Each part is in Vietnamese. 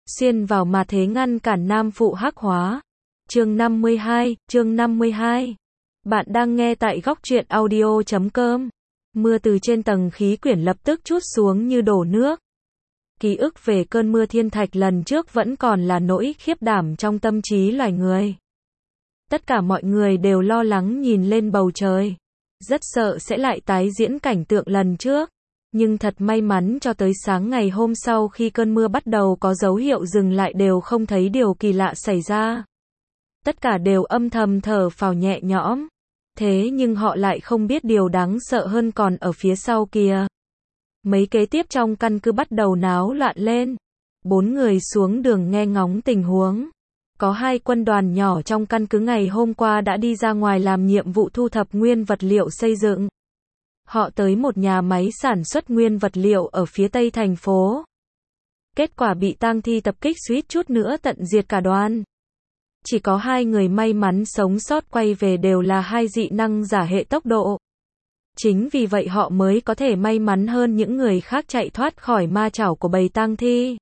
xuyên vào mà thế ngăn cản nam phụ hắc hóa. Chương 52. Bạn đang nghe tại góc truyện audio.com. Mưa từ trên tầng khí quyển lập tức trút xuống như đổ nước. Ký ức về cơn mưa thiên thạch lần trước vẫn còn là nỗi khiếp đảm trong tâm trí loài người. Tất cả mọi người đều lo lắng nhìn lên bầu trời. Rất sợ sẽ lại tái diễn cảnh tượng lần trước. Nhưng thật may mắn cho tới sáng ngày hôm sau khi cơn mưa bắt đầu có dấu hiệu dừng lại đều không thấy điều kỳ lạ xảy ra. Tất cả đều âm thầm thở phào nhẹ nhõm. Thế nhưng họ lại không biết điều đáng sợ hơn còn ở phía sau kìa. Mấy kế tiếp trong căn cứ bắt đầu náo loạn lên. 4 người xuống đường nghe ngóng tình huống. Có 2 quân đoàn nhỏ trong căn cứ ngày hôm qua đã đi ra ngoài làm nhiệm vụ thu thập nguyên vật liệu xây dựng. Họ tới một nhà máy sản xuất nguyên vật liệu ở phía tây thành phố. Kết quả bị tang thi tập kích suýt chút nữa tận diệt cả đoàn. Chỉ có 2 người may mắn sống sót quay về đều là 2 dị năng giả hệ tốc độ. Chính vì vậy họ mới có thể may mắn hơn những người khác chạy thoát khỏi ma chảo của bầy tang thi.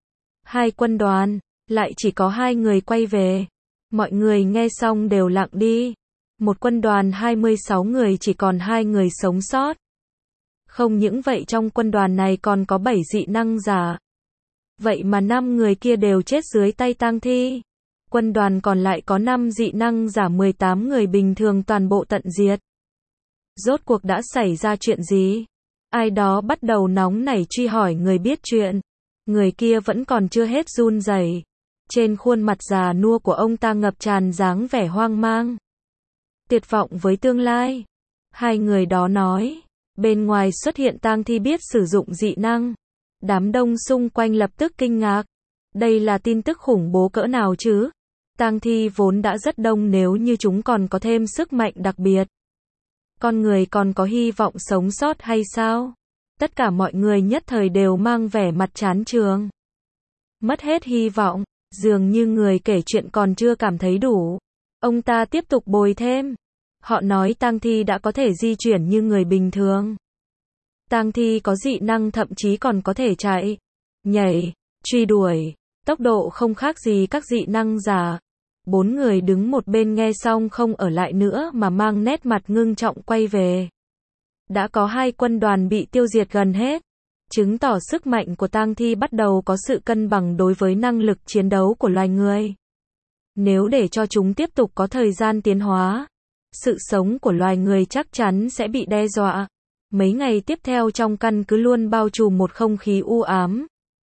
2 quân đoàn, lại chỉ có 2 người quay về. Mọi người nghe xong đều lặng đi. Một quân đoàn 26 người chỉ còn 2 người sống sót. Không những vậy trong quân đoàn này còn có 7 dị năng giả. Vậy mà 5 người kia đều chết dưới tay tang thi. Quân đoàn còn lại có 5 dị năng giả 18 người bình thường toàn bộ tận diệt. Rốt cuộc đã xảy ra chuyện gì? Ai đó bắt đầu nóng nảy truy hỏi người biết chuyện. Người kia vẫn còn chưa hết run rẩy. Trên khuôn mặt già nua của ông ta ngập tràn dáng vẻ hoang mang. Tuyệt vọng với tương lai. 2 người đó nói. Bên ngoài xuất hiện tang thi biết sử dụng dị năng. Đám đông xung quanh lập tức kinh ngạc. Đây là tin tức khủng bố cỡ nào chứ? Tang thi vốn đã rất đông nếu như chúng còn có thêm sức mạnh đặc biệt. Con người còn có hy vọng sống sót hay sao? Tất cả mọi người nhất thời đều mang vẻ mặt chán chường. Mất hết hy vọng, dường như người kể chuyện còn chưa cảm thấy đủ. Ông ta tiếp tục bồi thêm. Họ nói tang thi đã có thể di chuyển như người bình thường. Tang thi có dị năng thậm chí còn có thể chạy, nhảy, truy đuổi, tốc độ không khác gì các dị năng giả. 4 người đứng một bên nghe xong không ở lại nữa mà mang nét mặt ngưng trọng quay về. Đã có 2 quân đoàn bị tiêu diệt gần hết, chứng tỏ sức mạnh của tang thi bắt đầu có sự cân bằng đối với năng lực chiến đấu của loài người. Nếu để cho chúng tiếp tục có thời gian tiến hóa, sự sống của loài người chắc chắn sẽ bị đe dọa. Mấy ngày tiếp theo trong căn cứ luôn bao trùm một không khí u ám,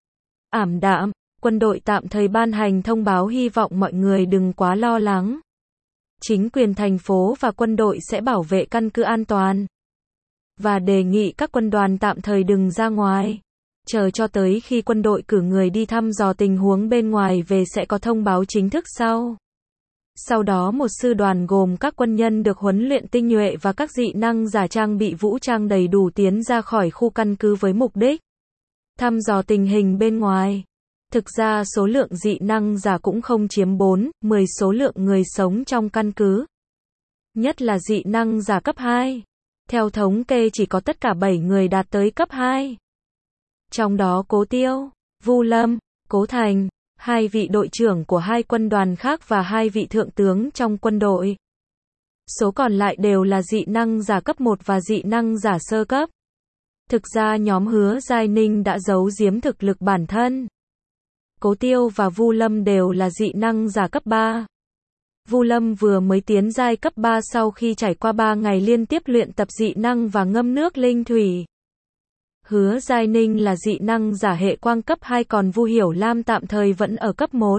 ảm đạm. Quân đội tạm thời ban hành thông báo hy vọng mọi người đừng quá lo lắng. Chính quyền thành phố và quân đội sẽ bảo vệ căn cứ an toàn. Và đề nghị các quân đoàn tạm thời đừng ra ngoài. Chờ cho tới khi quân đội cử người đi thăm dò tình huống bên ngoài về sẽ có thông báo chính thức sau. Sau đó một sư đoàn gồm các quân nhân được huấn luyện tinh nhuệ và các dị năng giả trang bị vũ trang đầy đủ tiến ra khỏi khu căn cứ với mục đích thăm dò tình hình bên ngoài. Thực ra số lượng dị năng giả cũng không chiếm 4/10 số lượng người sống trong căn cứ. Nhất là dị năng giả cấp 2. Theo thống kê chỉ có tất cả 7 người đạt tới cấp 2. Trong đó Cố Tiêu, Vu Lâm, Cố Thành, 2 vị đội trưởng của 2 quân đoàn khác và 2 vị thượng tướng trong quân đội. Số còn lại đều là dị năng giả cấp 1 và dị năng giả sơ cấp. Thực ra nhóm Hứa Giai Ninh đã giấu giếm thực lực bản thân. Cố Tiêu và Vu Lâm đều là dị năng giả cấp 3. Vu Lâm vừa mới tiến giai cấp 3 sau khi trải qua 3 ngày liên tiếp luyện tập dị năng và ngâm nước linh thủy. Hứa Giai Ninh là dị năng giả hệ quang cấp 2 còn Vu Hiểu Lam tạm thời vẫn ở cấp 1.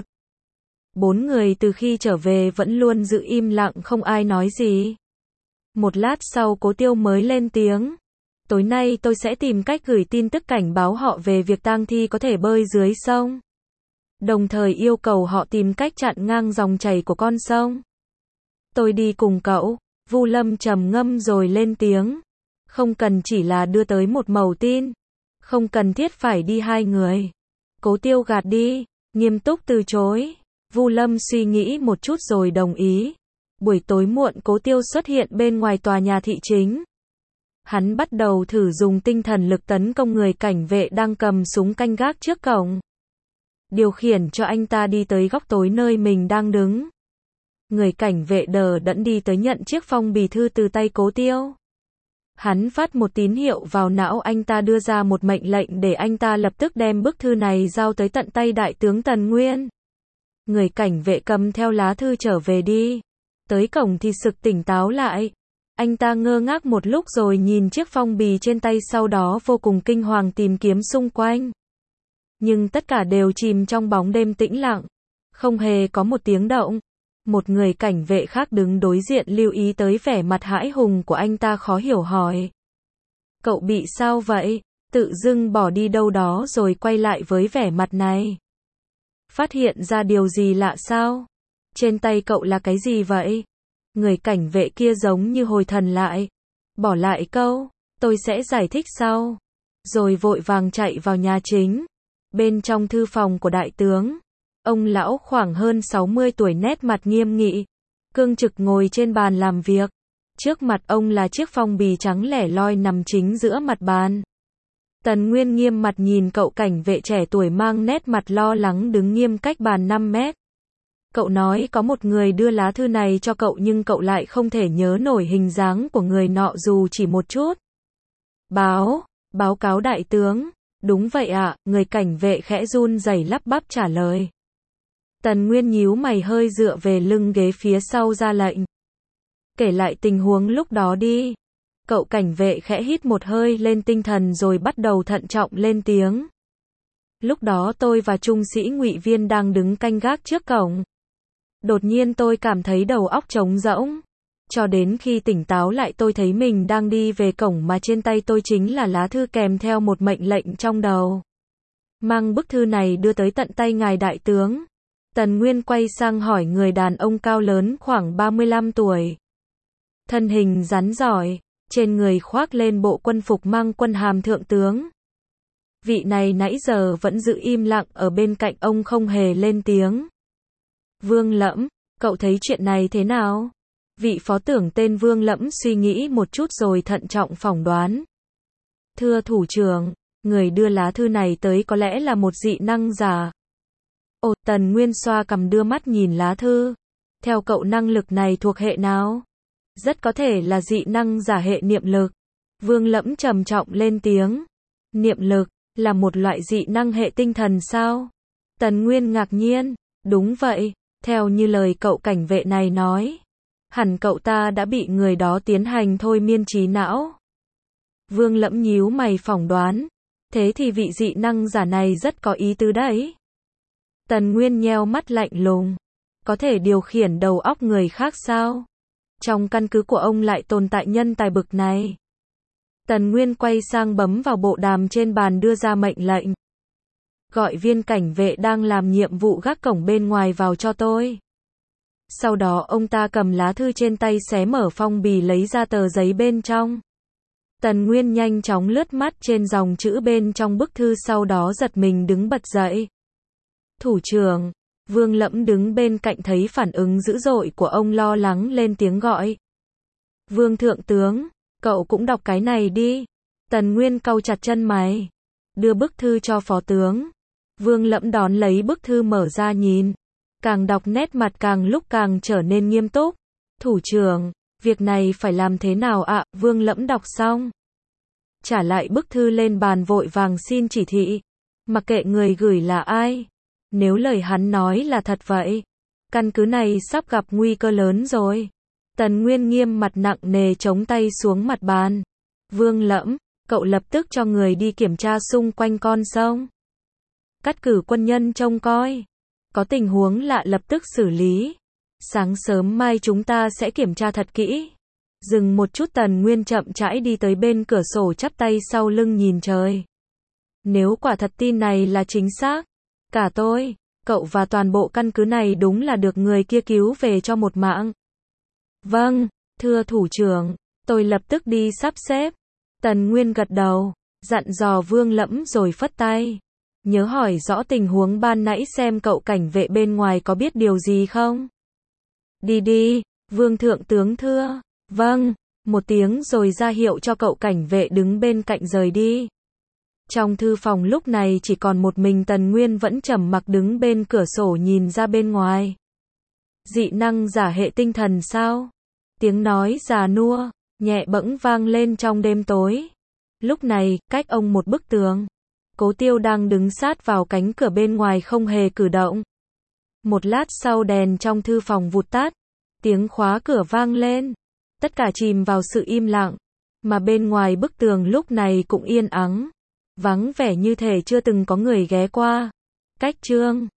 4 người từ khi trở về vẫn luôn giữ im lặng không ai nói gì. Một lát sau Cố Tiêu mới lên tiếng. Tối nay tôi sẽ tìm cách gửi tin tức cảnh báo họ về việc tang thi có thể bơi dưới sông. Đồng thời yêu cầu họ tìm cách chặn ngang dòng chảy của con sông. Tôi đi cùng cậu. Vu Lâm trầm ngâm rồi lên tiếng. Không cần chỉ là đưa tới một mẩu tin. Không cần thiết phải đi 2 người. Cố Tiêu gạt đi, nghiêm túc từ chối. Vu Lâm suy nghĩ một chút rồi đồng ý. Buổi tối muộn Cố Tiêu xuất hiện bên ngoài tòa nhà thị chính. Hắn bắt đầu thử dùng tinh thần lực tấn công người cảnh vệ đang cầm súng canh gác trước cổng. điều khiển cho anh ta đi tới góc tối nơi mình đang đứng. Người cảnh vệ đờ đẫn đi tới nhận chiếc phong bì thư từ tay Cố Tiêu. Hắn phát một tín hiệu vào não anh ta đưa ra một mệnh lệnh để anh ta lập tức đem bức thư này giao tới tận tay đại tướng Tần Nguyên. Người cảnh vệ cầm theo lá thư trở về đi. Tới cổng thì sực tỉnh táo lại. Anh ta ngơ ngác một lúc rồi nhìn chiếc phong bì trên tay, sau đó vô cùng kinh hoàng tìm kiếm xung quanh. Nhưng tất cả đều chìm trong bóng đêm tĩnh lặng. Không hề có một tiếng động. Một người cảnh vệ khác đứng đối diện lưu ý tới vẻ mặt hãi hùng của anh ta, khó hiểu hỏi. Cậu bị sao vậy? Tự dưng bỏ đi đâu đó rồi quay lại với vẻ mặt này. Phát hiện ra điều gì lạ sao? Trên tay cậu là cái gì vậy? Người cảnh vệ kia giống như hồi thần lại. Bỏ lại câu, tôi sẽ giải thích sau. Rồi vội vàng chạy vào nhà chính. Bên trong thư phòng của đại tướng. Ông lão khoảng hơn 60 tuổi, nét mặt nghiêm nghị, cương trực ngồi trên bàn làm việc. Trước mặt ông là chiếc phong bì trắng lẻ loi nằm chính giữa mặt bàn. Tần Nguyên nghiêm mặt nhìn cậu cảnh vệ trẻ tuổi mang nét mặt lo lắng đứng nghiêm cách bàn 5 mét. Cậu nói có một người đưa lá thư này cho cậu nhưng cậu lại không thể nhớ nổi hình dáng của người nọ dù chỉ một chút. Báo cáo đại tướng. Đúng vậy ạ, người cảnh vệ khẽ run rẩy lắp bắp trả lời. Tần Nguyên nhíu mày hơi dựa về lưng ghế phía sau ra lệnh. Kể lại tình huống lúc đó đi. Cậu cảnh vệ khẽ hít một hơi lên tinh thần rồi bắt đầu thận trọng lên tiếng. Lúc đó tôi và trung sĩ Ngụy Viên đang đứng canh gác trước cổng. Đột nhiên tôi cảm thấy đầu óc trống rỗng. Cho đến khi tỉnh táo lại tôi thấy mình đang đi về cổng mà trên tay tôi chính là lá thư kèm theo một mệnh lệnh trong đầu. Mang bức thư này đưa tới tận tay ngài đại tướng. Tần Nguyên quay sang hỏi người đàn ông cao lớn khoảng 35 tuổi. Thân hình rắn giỏi, trên người khoác lên bộ quân phục mang quân hàm thượng tướng. Vị này nãy giờ vẫn giữ im lặng ở bên cạnh ông không hề lên tiếng. Vương Lẫm, cậu thấy chuyện này thế nào? Vị phó tưởng tên Vương Lẫm suy nghĩ một chút rồi thận trọng phỏng đoán. Thưa thủ trưởng, người đưa lá thư này tới có lẽ là một dị năng giả. Ồ, Tần Nguyên xoa cằm đưa mắt nhìn lá thư. Theo cậu năng lực này thuộc hệ nào? Rất có thể là dị năng giả hệ niệm lực. Vương Lẫm trầm trọng lên tiếng. Niệm lực, là một loại dị năng hệ tinh thần sao? Tần Nguyên ngạc nhiên. Đúng vậy, theo như lời cậu cảnh vệ này nói. Hẳn cậu ta đã bị người đó tiến hành thôi miên trí não. Vương Lẫm nhíu mày phỏng đoán. Thế thì vị dị năng giả này rất có ý tứ đấy. Tần Nguyên nheo mắt lạnh lùng. Có thể điều khiển đầu óc người khác sao? Trong căn cứ của ông lại tồn tại nhân tài bực này. Tần Nguyên quay sang bấm vào bộ đàm trên bàn đưa ra mệnh lệnh. Gọi viên cảnh vệ đang làm nhiệm vụ gác cổng bên ngoài vào cho tôi. Sau đó ông ta cầm lá thư trên tay xé mở phong bì lấy ra tờ giấy bên trong. Tần Nguyên nhanh chóng lướt mắt trên dòng chữ bên trong bức thư, sau đó giật mình đứng bật dậy. Thủ trưởng, Vương Lẫm đứng bên cạnh thấy phản ứng dữ dội của ông lo lắng lên tiếng gọi. Vương thượng tướng, cậu cũng đọc cái này đi. Tần Nguyên cau chặt chân mày. Đưa bức thư cho phó tướng. Vương Lẫm đón lấy bức thư mở ra nhìn. Càng đọc nét mặt càng lúc càng trở nên nghiêm túc. Thủ trưởng, việc này phải làm thế nào ạ? Vương Lẫm đọc xong. Trả lại bức thư lên bàn vội vàng xin chỉ thị. Mặc kệ người gửi là ai. Nếu lời hắn nói là thật vậy, căn cứ này sắp gặp nguy cơ lớn rồi. Tần Nguyên nghiêm mặt nặng nề chống tay xuống mặt bàn. Vương Lẫm, cậu lập tức cho người đi kiểm tra xung quanh con sông. Cắt cử quân nhân trông coi. Có tình huống lạ lập tức xử lý. Sáng sớm mai chúng ta sẽ kiểm tra thật kỹ. Dừng một chút, Tần Nguyên chậm rãi đi tới bên cửa sổ chắp tay sau lưng nhìn trời. Nếu quả thật tin này là chính xác, cả tôi, cậu và toàn bộ căn cứ này đúng là được người kia cứu về cho một mạng. Vâng, thưa thủ trưởng, tôi lập tức đi sắp xếp. Tần Nguyên gật đầu, dặn dò Vương Lẫm rồi phất tay. Nhớ hỏi rõ tình huống ban nãy xem cậu cảnh vệ bên ngoài có biết điều gì không? Đi đi, Vương thượng tướng thưa. Vâng, một tiếng rồi ra hiệu cho cậu cảnh vệ đứng bên cạnh rời đi. Trong thư phòng lúc này chỉ còn một mình Tần Nguyên vẫn trầm mặc đứng bên cửa sổ nhìn ra bên ngoài. Dị năng giả hệ tinh thần sao? Tiếng nói già nua, nhẹ bẫng vang lên trong đêm tối. Lúc này, cách ông một bức tường, Cố Tiêu đang đứng sát vào cánh cửa bên ngoài không hề cử động. Một lát sau đèn trong thư phòng vụt tắt, tiếng khóa cửa vang lên. Tất cả chìm vào sự im lặng, mà bên ngoài bức tường lúc này cũng yên ắng, vắng vẻ như thể chưa từng có người ghé qua. Cách chương